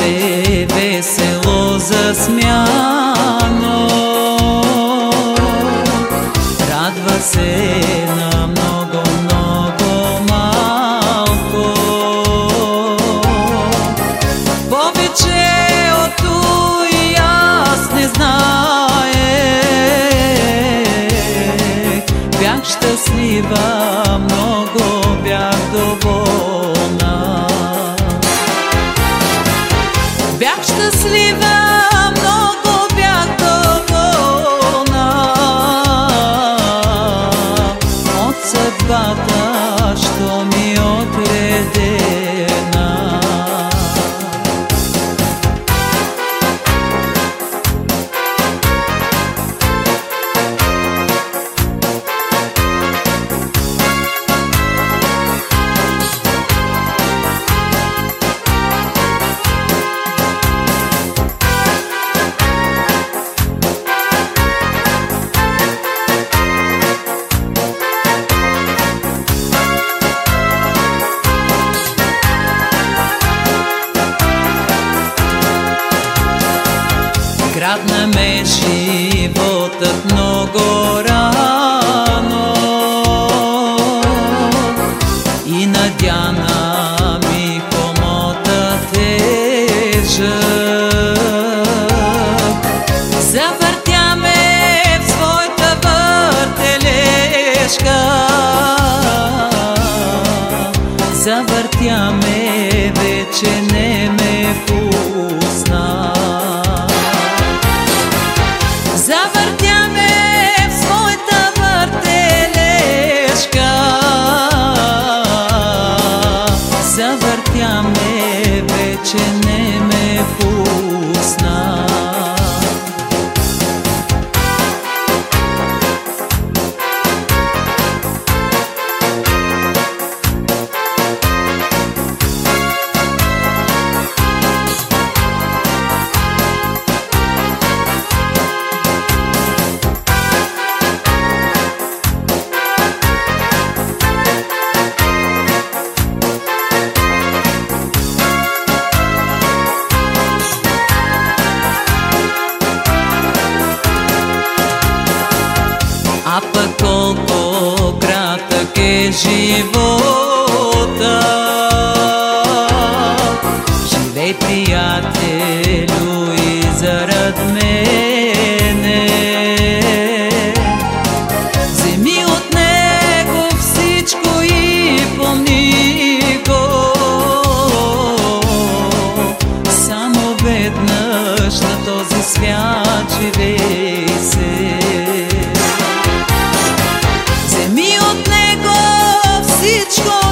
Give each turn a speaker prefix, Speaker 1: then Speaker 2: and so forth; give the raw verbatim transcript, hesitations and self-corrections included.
Speaker 1: е весело засмяно, радва се на много, много малко. Повече от туй аз не знаех. Бях щастлива, много бях доволна. Бях щастлива, много бях доволна от съдбата, що ми отредена. Грабна ме животът много рано и надяна ми хомота тежък. Завъртя ме в своята въртележка, завъртя ме, вече не ме пусна. Завъртя ме в своята въртележка, завъртя ме, вече не ме пусна. А пък колко кратък е живота. Живей, приятелю, и зарад мене. Вземи от него всичко и помни го. Само веднъж на този свят живей се. Вземи от него всичко